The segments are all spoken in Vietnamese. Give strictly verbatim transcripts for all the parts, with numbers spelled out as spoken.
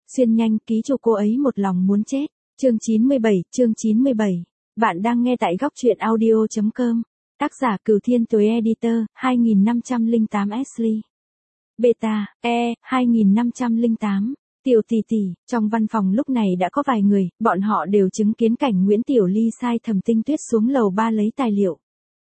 Xuyên nhanh, ký chủ cô ấy một lòng muốn chết. Chương chín mươi bảy, chương chín mươi bảy. Bạn đang nghe tại góc truyện audio chấm com. Tác giả Cửu Thiên Tuế Editor, hai nghìn năm trăm lẻ tám Ashley. Beta, E, hai nghìn năm trăm lẻ tám. Tiểu tỷ tỷ, trong văn phòng lúc này đã có vài người, bọn họ đều chứng kiến cảnh Nguyễn Tiểu Ly sai Thẩm Tinh Tuyết xuống lầu ba lấy tài liệu.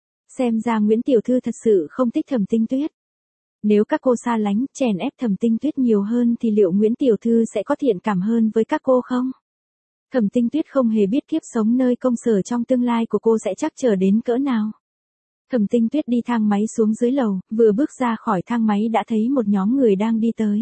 Xem ra Nguyễn Tiểu Thư thật sự không thích Thẩm Tinh Tuyết. Nếu các cô xa lánh, chèn ép Thẩm Tinh Tuyết nhiều hơn thì liệu Nguyễn Tiểu Thư sẽ có thiện cảm hơn với các cô không? Thẩm Tinh Tuyết không hề biết kiếp sống nơi công sở trong tương lai của cô sẽ trắc trở đến cỡ nào. Thẩm Tinh Tuyết đi thang máy xuống dưới lầu, vừa bước ra khỏi thang máy đã thấy một nhóm người đang đi tới.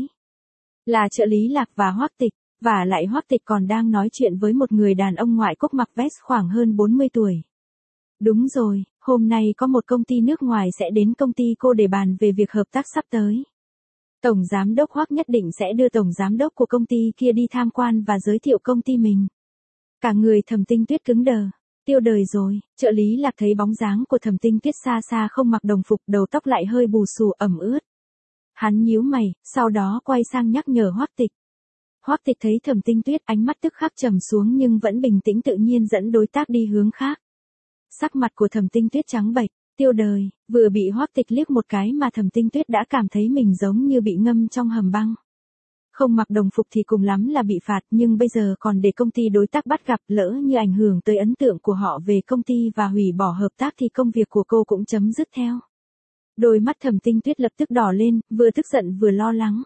Là trợ lý Lạc và Hoắc Tịch, và lại Hoắc Tịch còn đang nói chuyện với một người đàn ông ngoại quốc mặc vest khoảng hơn bốn mươi tuổi. Đúng rồi, hôm nay có một công ty nước ngoài sẽ đến công ty cô để bàn về việc hợp tác sắp tới. Tổng giám đốc Hoắc nhất định sẽ đưa tổng giám đốc của công ty kia đi tham quan và giới thiệu công ty mình. Cả người Thẩm Tinh Tuyết cứng đờ, tiêu đời rồi. Trợ lý Lạc thấy bóng dáng của Thẩm Tinh Tuyết xa xa không mặc đồng phục, đầu tóc lại hơi bù xù ẩm ướt. Hắn nhíu mày, sau đó quay sang nhắc nhở Hoắc Tịch. Hoắc Tịch thấy Thẩm Tinh Tuyết ánh mắt tức khắc trầm xuống nhưng vẫn bình tĩnh tự nhiên dẫn đối tác đi hướng khác. Sắc mặt của Thẩm Tinh Tuyết trắng bệch, tiêu đời, vừa bị Hoắc Tịch liếc một cái mà Thẩm Tinh Tuyết đã cảm thấy mình giống như bị ngâm trong hầm băng. Không mặc đồng phục thì cùng lắm là bị phạt, nhưng bây giờ còn để công ty đối tác bắt gặp, lỡ như ảnh hưởng tới ấn tượng của họ về công ty và hủy bỏ hợp tác thì công việc của cô cũng chấm dứt theo. Đôi mắt Thẩm Tinh Tuyết lập tức đỏ lên, vừa tức giận vừa lo lắng.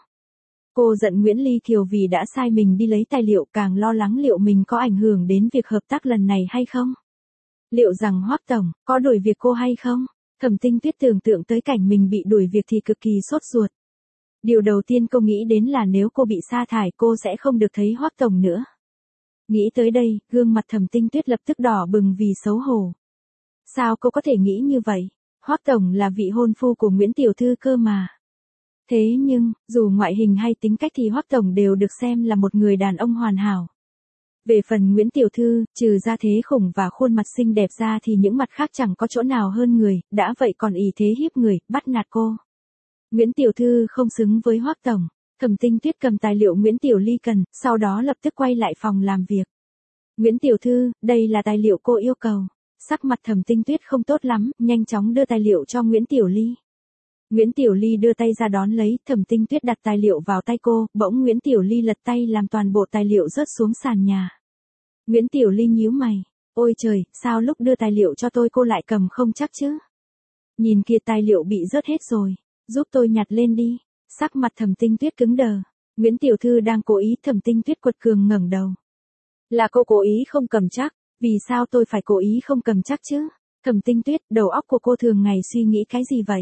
Cô giận Nguyễn Ly Kiều vì đã sai mình đi lấy tài liệu, càng lo lắng liệu mình có ảnh hưởng đến việc hợp tác lần này hay không. Liệu rằng Hoắc tổng có đuổi việc cô hay không? Thẩm Tinh Tuyết tưởng tượng tới cảnh mình bị đuổi việc thì cực kỳ sốt ruột. Điều đầu tiên cô nghĩ đến là nếu cô bị sa thải cô sẽ không được thấy Hoắc tổng nữa. Nghĩ tới đây, gương mặt Thẩm Tinh Tuyết lập tức đỏ bừng vì xấu hổ. Sao cô có thể nghĩ như vậy? Hoắc tổng là vị hôn phu của Nguyễn Tiểu Thư cơ mà. Thế nhưng, dù ngoại hình hay tính cách thì Hoắc tổng đều được xem là một người đàn ông hoàn hảo. Về phần Nguyễn Tiểu Thư, trừ ra thế khủng và khuôn mặt xinh đẹp ra thì những mặt khác chẳng có chỗ nào hơn người, đã vậy còn ỷ thế hiếp người, bắt nạt cô. Nguyễn Tiểu Thư không xứng với Hoắc tổng. Thẩm Tinh Tuyết cầm tài liệu Nguyễn Tiểu Ly cần, sau đó lập tức quay lại phòng làm việc. Nguyễn Tiểu Thư, đây là tài liệu cô yêu cầu. Sắc mặt Thẩm Tinh Tuyết không tốt lắm, nhanh chóng đưa tài liệu cho Nguyễn Tiểu Ly. Nguyễn Tiểu Ly đưa tay ra đón lấy, Thẩm Tinh Tuyết đặt tài liệu vào tay cô, bỗng Nguyễn Tiểu Ly lật tay làm toàn bộ tài liệu rớt xuống sàn nhà. Nguyễn Tiểu Ly nhíu mày, ôi trời, sao lúc đưa tài liệu cho tôi cô lại cầm không chắc chứ? Nhìn kia tài liệu bị rớt hết rồi, giúp tôi nhặt lên đi. Sắc mặt Thẩm Tinh Tuyết cứng đờ, Nguyễn Tiểu Thư đang cố ý. Thẩm Tinh Tuyết quật cường ngẩng đầu. Là cô cố ý không cầm chắc, vì sao tôi phải cố ý không cầm chắc chứ? Thẩm Tinh Tuyết, đầu óc của cô thường ngày suy nghĩ cái gì vậy?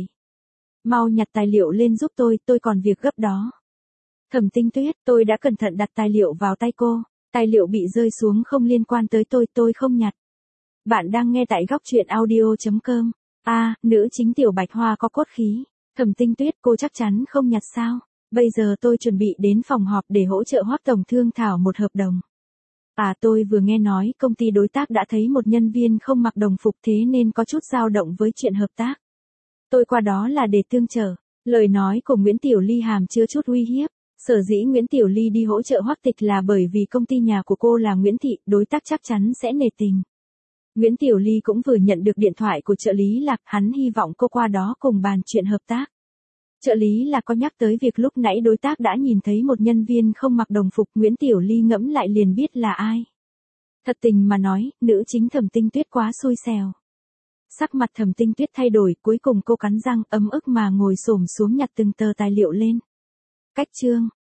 Mau nhặt tài liệu lên giúp tôi, tôi còn việc gấp đó. Thẩm Tinh Tuyết, tôi đã cẩn thận đặt tài liệu vào tay cô, tài liệu bị rơi xuống không liên quan tới tôi, tôi không nhặt. Bạn đang nghe tại góc truyện audio chấm com. A, à, nữ chính Tiểu Bạch Hoa có cốt khí. Thẩm Tinh Tuyết, cô chắc chắn không nhặt sao? Bây giờ tôi chuẩn bị đến phòng họp để hỗ trợ Hoắc tổng thương thảo một hợp đồng. À, tôi vừa nghe nói công ty đối tác đã thấy một nhân viên không mặc đồng phục, thế nên có chút dao động với chuyện hợp tác. Tôi qua đó là để tương trợ. Lời nói của Nguyễn Tiểu Ly hàm chứa chút uy hiếp. Sở dĩ Nguyễn Tiểu Ly đi hỗ trợ Hoắc Tịch là bởi vì công ty nhà của cô là Nguyễn Thị, đối tác chắc chắn sẽ nể tình. Nguyễn Tiểu Ly cũng vừa nhận được điện thoại của trợ lý Lạc, hắn hy vọng cô qua đó cùng bàn chuyện hợp tác. Trợ lý Lạc có nhắc tới việc lúc nãy đối tác đã nhìn thấy một nhân viên không mặc đồng phục, Nguyễn Tiểu Ly ngẫm lại liền biết là ai. Thật tình mà nói, nữ chính Thẩm Tinh Tuyết quá xui xẻo. Sắc mặt Thẩm Tinh Tuyết thay đổi, cuối cùng cô cắn răng ấm ức mà ngồi xổm xuống nhặt từng tờ tài liệu lên. Cách chương,